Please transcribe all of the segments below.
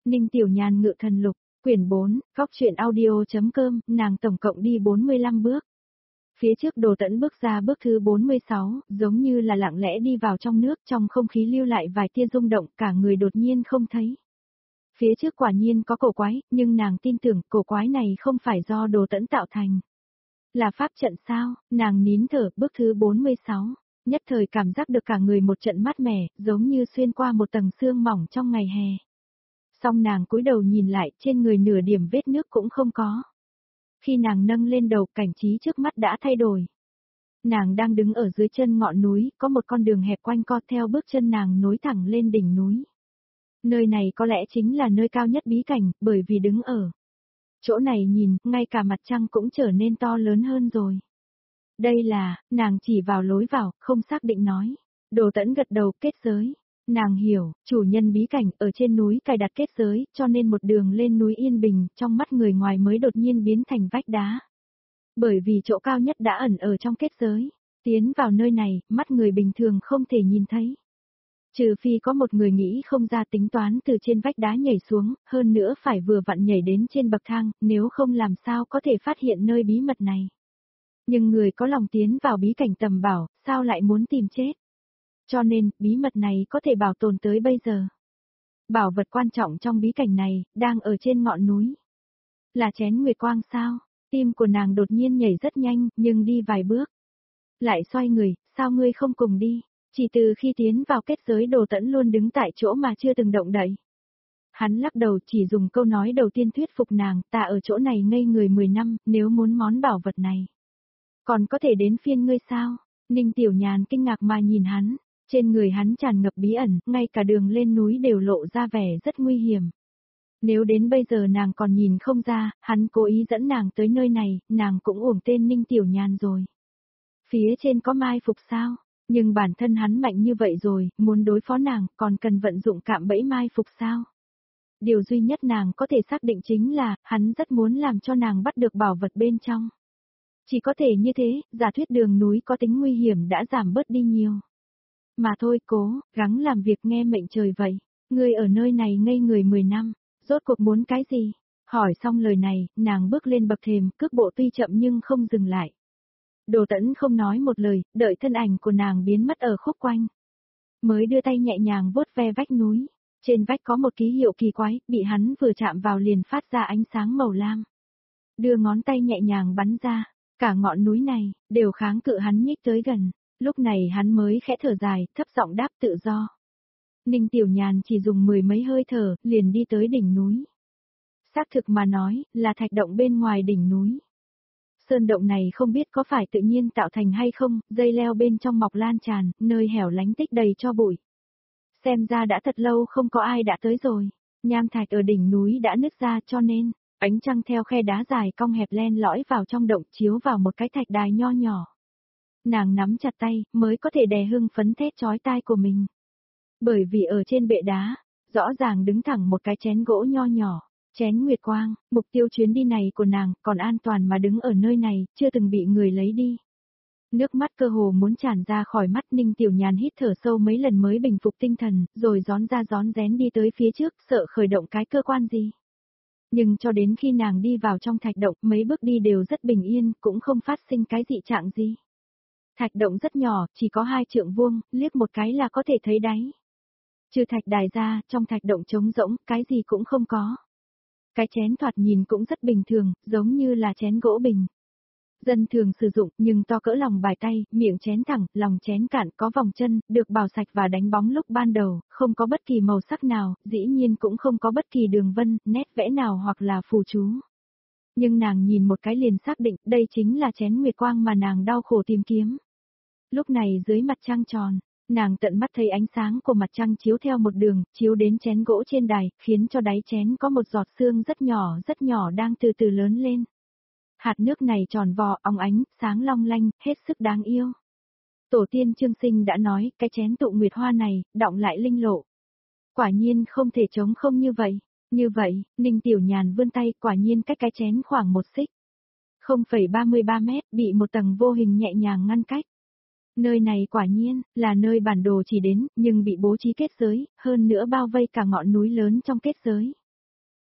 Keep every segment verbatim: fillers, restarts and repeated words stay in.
Ninh Tiểu Nhàn ngự thần lục, quyển bốn, góc truyện audio.com, nàng tổng cộng đi bốn mươi lăm bước. Phía trước Đồ Tẫn bước ra bước thứ bốn mươi sáu, giống như là lặng lẽ đi vào trong nước, trong không khí lưu lại vài tia rung động, cả người đột nhiên không thấy. Phía trước quả nhiên có cổ quái, nhưng nàng tin tưởng cổ quái này không phải do Đồ Tẫn tạo thành. Là pháp trận sao? Nàng nín thở, bước thứ bốn mươi sáu, nhất thời cảm giác được cả người một trận mát mẻ, giống như xuyên qua một tầng sương mỏng trong ngày hè. Xong nàng cúi đầu nhìn lại, trên người nửa điểm vết nước cũng không có. Khi nàng nâng lên đầu, cảnh trí trước mắt đã thay đổi. Nàng đang đứng ở dưới chân ngọn núi, có một con đường hẹp quanh co theo bước chân nàng nối thẳng lên đỉnh núi. Nơi này có lẽ chính là nơi cao nhất bí cảnh, bởi vì đứng ở chỗ này nhìn, ngay cả mặt trăng cũng trở nên to lớn hơn rồi. Đây là, nàng chỉ vào lối vào, không xác định nói. Đồ Tẫn gật đầu, kết giới. Nàng hiểu, chủ nhân bí cảnh ở trên núi cài đặt kết giới, cho nên một đường lên núi yên bình, trong mắt người ngoài mới đột nhiên biến thành vách đá. Bởi vì chỗ cao nhất đã ẩn ở trong kết giới. Tiến vào nơi này, mắt người bình thường không thể nhìn thấy. Trừ phi có một người nghĩ không ra tính toán từ trên vách đá nhảy xuống, hơn nữa phải vừa vặn nhảy đến trên bậc thang, nếu không làm sao có thể phát hiện nơi bí mật này. Nhưng người có lòng tiến vào bí cảnh tầm bảo, sao lại muốn tìm chết? Cho nên, bí mật này có thể bảo tồn tới bây giờ. Bảo vật quan trọng trong bí cảnh này, đang ở trên ngọn núi. Là chén nguyệt quang sao? Tim của nàng đột nhiên nhảy rất nhanh, nhưng đi vài bước. Lại xoay người, sao ngươi không cùng đi? Chỉ từ khi tiến vào kết giới Đồ Tẫn luôn đứng tại chỗ mà chưa từng động đậy. Hắn lắc đầu chỉ dùng câu nói đầu tiên thuyết phục nàng, ta ở chỗ này ngây người mười năm, nếu muốn món bảo vật này. Còn có thể đến phiên ngươi sao? Ninh Tiểu Nhàn kinh ngạc mà nhìn hắn. Trên người hắn tràn ngập bí ẩn, ngay cả đường lên núi đều lộ ra vẻ rất nguy hiểm. Nếu đến bây giờ nàng còn nhìn không ra, hắn cố ý dẫn nàng tới nơi này, nàng cũng uổng tên Ninh Tiểu Nhàn rồi. Phía trên có mai phục sao? Nhưng bản thân hắn mạnh như vậy rồi, muốn đối phó nàng, còn cần vận dụng cạm bẫy mai phục sao? Điều duy nhất nàng có thể xác định chính là, hắn rất muốn làm cho nàng bắt được bảo vật bên trong. Chỉ có thể như thế, giả thuyết đường núi có tính nguy hiểm đã giảm bớt đi nhiều. Mà thôi cố, gắng làm việc nghe mệnh trời vậy. Ngươi ở nơi này ngây người mười năm, rốt cuộc muốn cái gì? Hỏi xong lời này, nàng bước lên bậc thềm, cước bộ tuy chậm nhưng không dừng lại. Đồ Tẫn không nói một lời, đợi thân ảnh của nàng biến mất ở khúc quanh. Mới đưa tay nhẹ nhàng vuốt ve vách núi. Trên vách có một ký hiệu kỳ quái, bị hắn vừa chạm vào liền phát ra ánh sáng màu lam. Đưa ngón tay nhẹ nhàng bắn ra, cả ngọn núi này, đều kháng cự hắn nhích tới gần. Lúc này hắn mới khẽ thở dài, thấp giọng đáp tự do. Ninh Tiểu Nhàn chỉ dùng mười mấy hơi thở, liền đi tới đỉnh núi. Xác thực mà nói, là thạch động bên ngoài đỉnh núi. Sơn động này không biết có phải tự nhiên tạo thành hay không, dây leo bên trong mọc lan tràn, nơi hẻo lánh tích đầy cho bụi. Xem ra đã thật lâu không có ai đã tới rồi. Nham thạch ở đỉnh núi đã nứt ra cho nên, ánh trăng theo khe đá dài cong hẹp len lõi vào trong động chiếu vào một cái thạch đài nho nhỏ. Nàng nắm chặt tay, mới có thể đè hưng phấn thét chói tai của mình. Bởi vì ở trên bệ đá, rõ ràng đứng thẳng một cái chén gỗ nho nhỏ, chén nguyệt quang, mục tiêu chuyến đi này của nàng, còn an toàn mà đứng ở nơi này, chưa từng bị người lấy đi. Nước mắt cơ hồ muốn tràn ra khỏi mắt. Ninh Tiểu Nhàn hít thở sâu mấy lần mới bình phục tinh thần, rồi gión ra gión rén đi tới phía trước, sợ khởi động cái cơ quan gì. Nhưng cho đến khi nàng đi vào trong thạch động, mấy bước đi đều rất bình yên, cũng không phát sinh cái dị trạng gì. Thạch động rất nhỏ, chỉ có hai trượng vuông, liếc một cái là có thể thấy đáy. Trừ thạch đài ra, trong thạch động trống rỗng, cái gì cũng không có. Cái chén thoạt nhìn cũng rất bình thường, giống như là chén gỗ bình. Dân thường sử dụng, nhưng to cỡ lòng bài tay, miệng chén thẳng, lòng chén cạn, có vòng chân, được bào sạch và đánh bóng lúc ban đầu, không có bất kỳ màu sắc nào, dĩ nhiên cũng không có bất kỳ đường vân, nét vẽ nào hoặc là phù chú. Nhưng nàng nhìn một cái liền xác định, đây chính là chén nguyệt quang mà nàng đau khổ tìm kiếm. Lúc này dưới mặt trăng tròn, nàng tận mắt thấy ánh sáng của mặt trăng chiếu theo một đường, chiếu đến chén gỗ trên đài, khiến cho đáy chén có một giọt sương rất nhỏ rất nhỏ đang từ từ lớn lên. Hạt nước này tròn vo, óng ánh, sáng long lanh, hết sức đáng yêu. Tổ tiên Trương Sinh đã nói, cái chén tụ nguyệt hoa này, đọng lại linh lộ. Quả nhiên không thể trống không như vậy. Như vậy, Ninh Tiểu Nhàn vươn tay, quả nhiên cách cái chén khoảng một xích. không phẩy ba mươi ba mét, bị một tầng vô hình nhẹ nhàng ngăn cách. Nơi này quả nhiên, là nơi bản đồ chỉ đến, nhưng bị bố trí kết giới, hơn nữa bao vây cả ngọn núi lớn trong kết giới.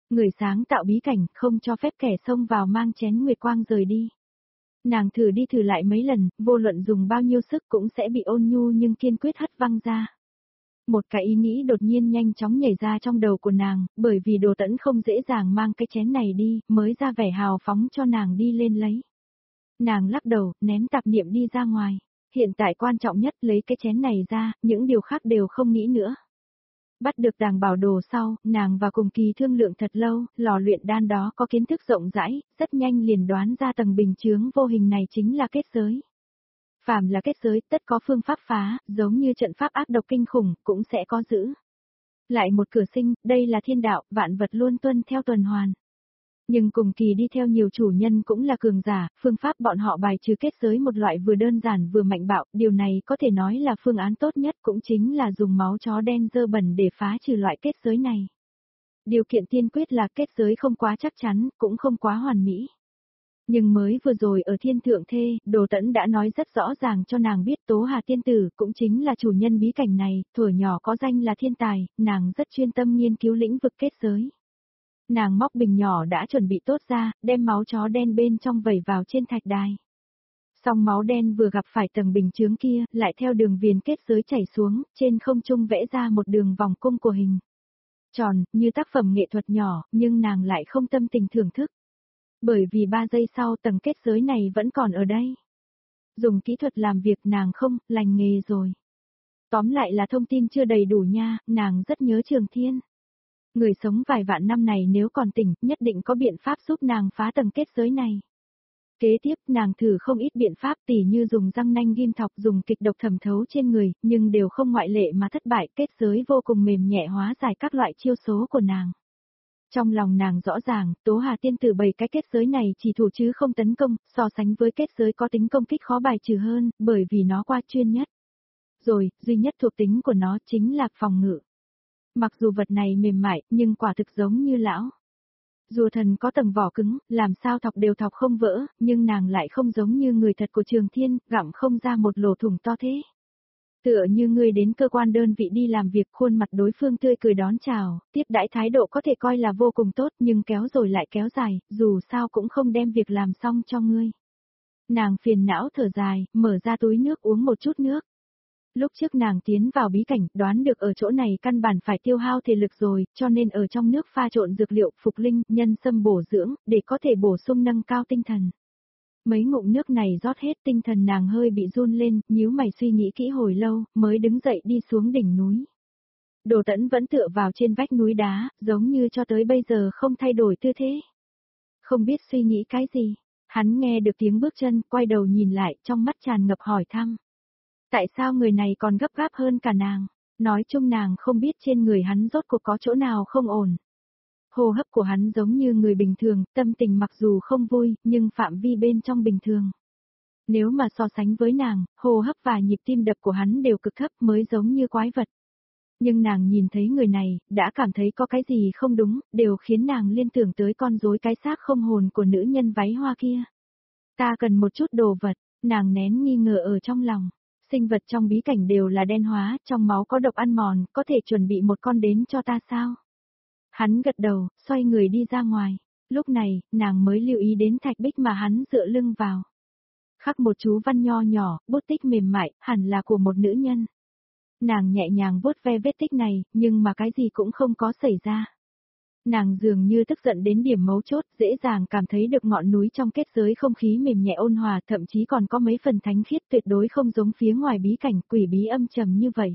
Người sáng tạo bí cảnh không cho phép kẻ xông vào mang chén nguyệt quang rời đi. Nàng thử đi thử lại mấy lần, vô luận dùng bao nhiêu sức cũng sẽ bị ôn nhu nhưng kiên quyết hất văng ra. Một cái ý nghĩ đột nhiên nhanh chóng nhảy ra trong đầu của nàng, bởi vì Đồ Tẫn không dễ dàng mang cái chén này đi, mới ra vẻ hào phóng cho nàng đi lên lấy. Nàng lắc đầu, ném tạp niệm đi ra ngoài. Hiện tại quan trọng nhất lấy cái chén này ra, những điều khác đều không nghĩ nữa. Bắt được đàng bảo đồ sau, nàng và Cùng Kỳ thương lượng thật lâu, lò luyện đan đó có kiến thức rộng rãi, rất nhanh liền đoán ra tầng bình chướng vô hình này chính là kết giới. Phàm là kết giới, tất có phương pháp phá, giống như trận pháp ác độc kinh khủng, cũng sẽ có giữ. Lại một cửa sinh, đây là thiên đạo, vạn vật luôn tuân theo tuần hoàn. Nhưng Cùng Kỳ đi theo nhiều chủ nhân cũng là cường giả, phương pháp bọn họ bài trừ kết giới một loại vừa đơn giản vừa mạnh bạo, điều này có thể nói là phương án tốt nhất cũng chính là dùng máu chó đen dơ bẩn để phá trừ loại kết giới này. Điều kiện tiên quyết là kết giới không quá chắc chắn, cũng không quá hoàn mỹ. Nhưng mới vừa rồi ở Thiên Thượng Thê, Đồ Tẫn đã nói rất rõ ràng cho nàng biết Tố Hà Tiên Tử cũng chính là chủ nhân bí cảnh này, thuở nhỏ có danh là thiên tài, nàng rất chuyên tâm nghiên cứu lĩnh vực kết giới. Nàng móc bình nhỏ đã chuẩn bị tốt ra, đem máu chó đen bên trong vẩy vào trên thạch đài. Xong máu đen vừa gặp phải tầng bình chướng kia, lại theo đường viền kết giới chảy xuống, trên không trung vẽ ra một đường vòng cung của hình. Tròn, như tác phẩm nghệ thuật nhỏ, nhưng nàng lại không tâm tình thưởng thức. Bởi vì ba giây sau tầng kết giới này vẫn còn ở đây. Dùng kỹ thuật làm việc nàng không, lành nghề rồi. Tóm lại là thông tin chưa đầy đủ nha, nàng rất nhớ Trường Thiên. Người sống vài vạn năm này nếu còn tỉnh, nhất định có biện pháp giúp nàng phá tầng kết giới này. Kế tiếp, nàng thử không ít biện pháp tỉ như dùng răng nanh ghim thọc dùng kịch độc thẩm thấu trên người, nhưng đều không ngoại lệ mà thất bại, kết giới vô cùng mềm nhẹ hóa giải các loại chiêu số của nàng. Trong lòng nàng rõ ràng, Tố Hà Tiên Tử bày cái kết giới này chỉ thủ chứ không tấn công, so sánh với kết giới có tính công kích khó bài trừ hơn, bởi vì nó qua chuyên nhất. Rồi, duy nhất thuộc tính của nó chính là phòng ngự. Mặc dù vật này mềm mại, nhưng quả thực giống như lão. Rùa thần có tầng vỏ cứng, làm sao thọc đều thọc không vỡ, nhưng nàng lại không giống như người thật của Trường Thiên, gặm không ra một lỗ thủng to thế. Tựa như người đến cơ quan đơn vị đi làm việc, khuôn mặt đối phương tươi cười đón chào, tiếp đãi thái độ có thể coi là vô cùng tốt nhưng kéo rồi lại kéo dài, dù sao cũng không đem việc làm xong cho ngươi. Nàng phiền não thở dài, mở ra túi nước uống một chút nước. Lúc trước nàng tiến vào bí cảnh, đoán được ở chỗ này căn bản phải tiêu hao thể lực rồi, cho nên ở trong nước pha trộn dược liệu, phục linh, nhân sâm bổ dưỡng, để có thể bổ sung nâng cao tinh thần. Mấy ngụm nước này rót hết tinh thần nàng hơi bị run lên, nhíu mày suy nghĩ kỹ hồi lâu, mới đứng dậy đi xuống đỉnh núi. Đồ Tẫn vẫn tựa vào trên vách núi đá, giống như cho tới bây giờ không thay đổi tư thế. Không biết suy nghĩ cái gì, hắn nghe được tiếng bước chân, quay đầu nhìn lại, trong mắt tràn ngập hỏi thăm. Tại sao người này còn gấp gáp hơn cả nàng? Nói chung nàng không biết trên người hắn rốt cuộc có chỗ nào không ổn. Hô hấp của hắn giống như người bình thường, tâm tình mặc dù không vui, nhưng phạm vi bên trong bình thường. Nếu mà so sánh với nàng, hô hấp và nhịp tim đập của hắn đều cực thấp mới giống như quái vật. Nhưng nàng nhìn thấy người này, đã cảm thấy có cái gì không đúng, đều khiến nàng liên tưởng tới con rối cái xác không hồn của nữ nhân váy hoa kia. Ta cần một chút đồ vật, nàng nén nghi ngờ ở trong lòng. Sinh vật trong bí cảnh đều là đen hóa, trong máu có độc ăn mòn, có thể chuẩn bị một con đến cho ta sao? Hắn gật đầu, xoay người đi ra ngoài. Lúc này, nàng mới lưu ý đến thạch bích mà hắn dựa lưng vào. Khắc một chú văn nho nhỏ, bút tích mềm mại, hẳn là của một nữ nhân. Nàng nhẹ nhàng vuốt ve vết tích này, nhưng mà cái gì cũng không có xảy ra. Nàng dường như tức giận đến điểm mấu chốt, dễ dàng cảm thấy được ngọn núi trong kết giới không khí mềm nhẹ ôn hòa, thậm chí còn có mấy phần thánh khiết tuyệt đối không giống phía ngoài bí cảnh quỷ bí âm trầm như vậy.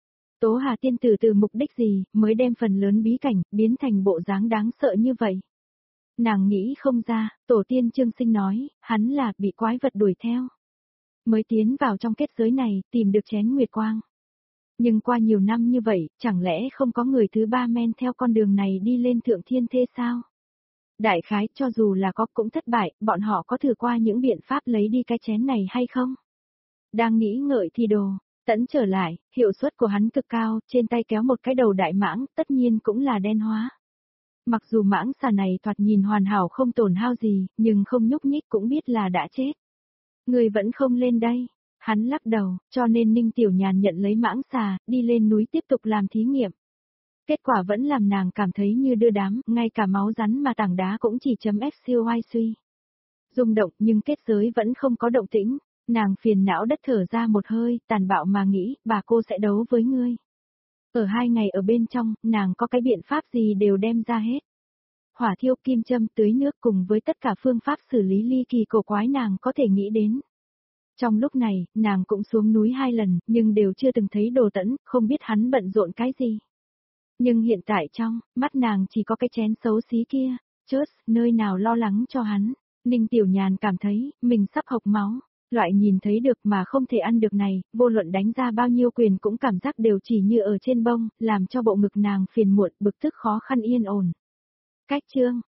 Tố Hà Tiên Tử từ mục đích gì, mới đem phần lớn bí cảnh, biến thành bộ dáng đáng sợ như vậy. Nàng nghĩ không ra, tổ tiên Trương Sinh nói, hắn là bị quái vật đuổi theo. Mới tiến vào trong kết giới này, tìm được chén nguyệt quang. Nhưng qua nhiều năm như vậy, chẳng lẽ không có người thứ ba men theo con đường này đi lên thượng thiên thê sao? Đại khái, cho dù là có cũng thất bại, bọn họ có thử qua những biện pháp lấy đi cái chén này hay không? Đang nghĩ ngợi thì đồ, Tẫn trở lại, hiệu suất của hắn cực cao, trên tay kéo một cái đầu đại mãng, tất nhiên cũng là đen hóa. Mặc dù mãng xà này thoạt nhìn hoàn hảo không tổn hao gì, nhưng không nhúc nhích cũng biết là đã chết. Người vẫn không lên đây. Hắn lắc đầu, cho nên Ninh Tiểu Nhàn nhận lấy mãng xà, đi lên núi tiếp tục làm thí nghiệm. Kết quả vẫn làm nàng cảm thấy như đưa đám, ngay cả máu rắn mà tảng đá cũng chỉ chấm siêu oai suy. Rung động nhưng kết giới vẫn không có động tĩnh, nàng phiền não đất thở ra một hơi, tàn bạo mà nghĩ, bà cô sẽ đấu với ngươi. Ở hai ngày ở bên trong, nàng có cái biện pháp gì đều đem ra hết. Hỏa thiêu, kim châm, tưới nước cùng với tất cả phương pháp xử lý ly kỳ cổ quái nàng có thể nghĩ đến. Trong lúc này, nàng cũng xuống núi hai lần, nhưng đều chưa từng thấy Đồ Tẫn, không biết hắn bận rộn cái gì. Nhưng hiện tại trong, mắt nàng chỉ có cái chén xấu xí kia, chớt, nơi nào lo lắng cho hắn. Ninh Tiểu Nhàn cảm thấy, mình sắp hộc máu. Loại nhìn thấy được mà không thể ăn được này, vô luận đánh ra bao nhiêu quyền cũng cảm giác đều chỉ như ở trên bông, làm cho bộ ngực nàng phiền muộn, bực tức khó khăn yên ổn. Cách chương